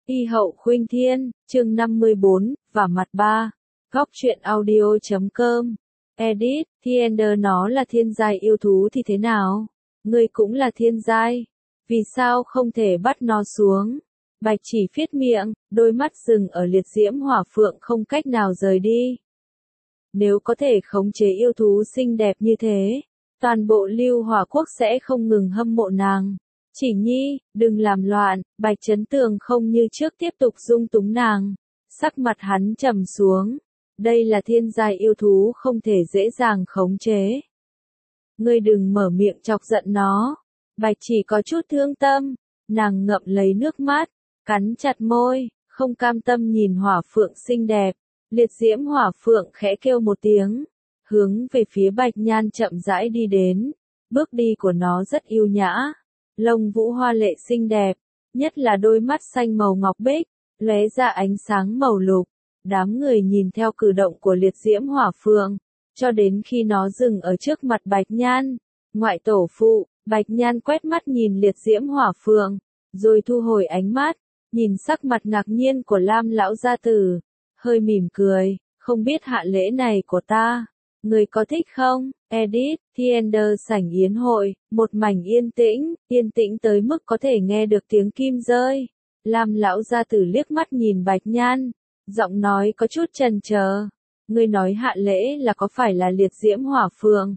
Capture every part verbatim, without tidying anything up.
Y hậu khuynh thiên, chương năm mươi bốn, và mặt ba. Góc truyện audio chấm com. Edit, Thiender nó là thiên giai yêu thú thì thế nào? Ngươi cũng là thiên giai. Vì sao không thể bắt nó xuống? Bạch chỉ phiết miệng, đôi mắt dừng ở liệt diễm hỏa phượng không cách nào rời đi. Nếu có thể khống chế yêu thú xinh đẹp như thế, toàn bộ Lưu Hỏa Quốc sẽ không ngừng hâm mộ nàng. Chỉ nhi, đừng làm loạn, Bạch Chấn Tường không như trước tiếp tục dung túng nàng. Sắc mặt hắn trầm xuống. Đây là thiên giai yêu thú không thể dễ dàng khống chế. Ngươi đừng mở miệng chọc giận nó. Bạch chỉ có chút thương tâm. Nàng ngậm lấy nước mắt, cắn chặt môi, không cam tâm nhìn hỏa phượng xinh đẹp. Liệt diễm hỏa phượng khẽ kêu một tiếng, hướng về phía Bạch Nhan chậm rãi đi đến. Bước đi của nó rất yêu nhã. Lông vũ hoa lệ xinh đẹp, nhất là đôi mắt xanh màu ngọc bích, lóe ra ánh sáng màu lục. Đám người nhìn theo cử động của liệt diễm hỏa phượng, cho đến khi nó dừng ở trước mặt Bạch Nhan. Ngoại tổ phụ, Bạch Nhan quét mắt nhìn liệt diễm hỏa phượng, rồi thu hồi ánh mắt, nhìn sắc mặt ngạc nhiên của Lam lão gia tử, hơi mỉm cười, không biết hạ lễ này của ta, người có thích không? Edit, Thiender sảnh yến hội, một mảnh yên tĩnh, yên tĩnh tới mức có thể nghe được tiếng kim rơi. Lam lão gia tử liếc mắt nhìn Bạch Nhan, giọng nói có chút chần chờ. Ngươi nói hạ lễ là có phải là liệt diễm hỏa phượng?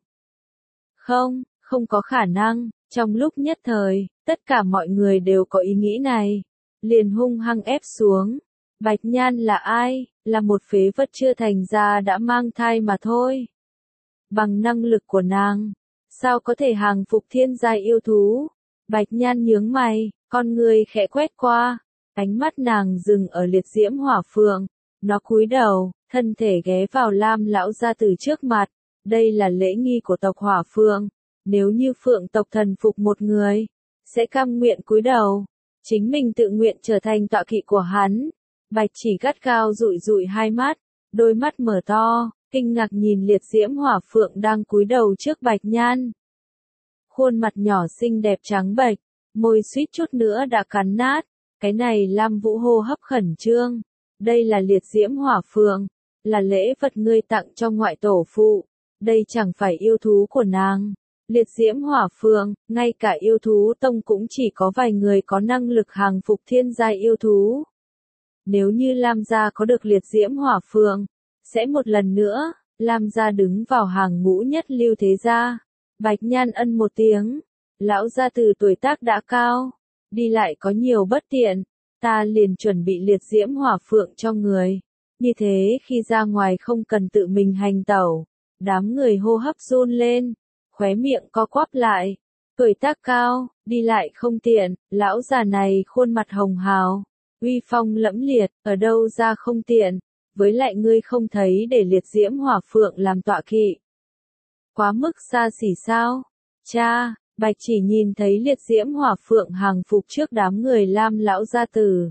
Không, không có khả năng. Trong lúc nhất thời, tất cả mọi người đều có ý nghĩ này. Liền hung hăng ép xuống. Bạch Nhan là ai? Là một phế vật chưa thành ra đã mang thai mà thôi. Bằng năng lực của nàng, sao có thể hàng phục thiên giai yêu thú? Bạch Nhan nhướng mày, con người khẽ quét qua, ánh mắt nàng dừng ở liệt diễm hỏa phượng, nó cúi đầu, thân thể ghé vào Lam lão gia tử trước mặt. Đây là lễ nghi của tộc hỏa phượng, nếu như phượng tộc thần phục một người, sẽ cam nguyện cúi đầu, chính mình tự nguyện trở thành tọa kỵ của hắn. Bạch chỉ gắt gao dụi dụi hai mắt, đôi mắt mở to, kinh ngạc nhìn liệt diễm hỏa phượng đang cúi đầu trước Bạch Nhan. Khuôn mặt nhỏ xinh đẹp trắng bệch, môi suýt chút nữa đã cắn nát. Cái này Lam Vũ hô hấp khẩn trương. Đây là liệt diễm hỏa phượng, là lễ vật ngươi tặng cho ngoại tổ phụ. Đây chẳng phải yêu thú của nàng. Liệt diễm hỏa phượng, ngay cả yêu thú tông cũng chỉ có vài người có năng lực hàng phục thiên giai yêu thú. Nếu như Lam gia có được liệt diễm hỏa phượng, sẽ một lần nữa, Lam gia đứng vào hàng ngũ nhất lưu thế gia. Bạch Nhan ân một tiếng, lão gia từ tuổi tác đã cao, đi lại có nhiều bất tiện, ta liền chuẩn bị liệt diễm hỏa phượng cho người. Như thế khi ra ngoài không cần tự mình hành tẩu. Đám người hô hấp run lên, khóe miệng co quắp lại. Tuổi tác cao, đi lại không tiện, lão già này khuôn mặt hồng hào, uy phong lẫm liệt, ở đâu ra không tiện. Với lại ngươi không thấy để liệt diễm hỏa phượng làm tọa kỵ. Quá mức xa xỉ sao? Cha, Bạch chỉ nhìn thấy liệt diễm hỏa phượng hàng phục trước đám người Lam lão gia tử.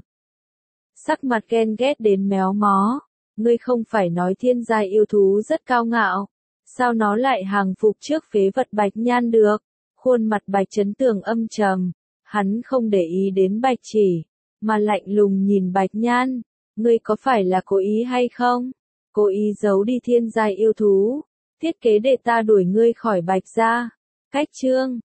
Sắc mặt ghen ghét đến méo mó. Ngươi không phải nói thiên giai yêu thú rất cao ngạo. Sao nó lại hàng phục trước phế vật Bạch Nhan được? Khuôn mặt Bạch Chấn Tường âm trầm. Hắn không để ý đến Bạch chỉ, mà lạnh lùng nhìn Bạch Nhan. Ngươi có phải là cố ý hay không? Cố ý giấu đi thiên giai yêu thú, thiết kế để ta đuổi ngươi khỏi Bạch gia. Cách chương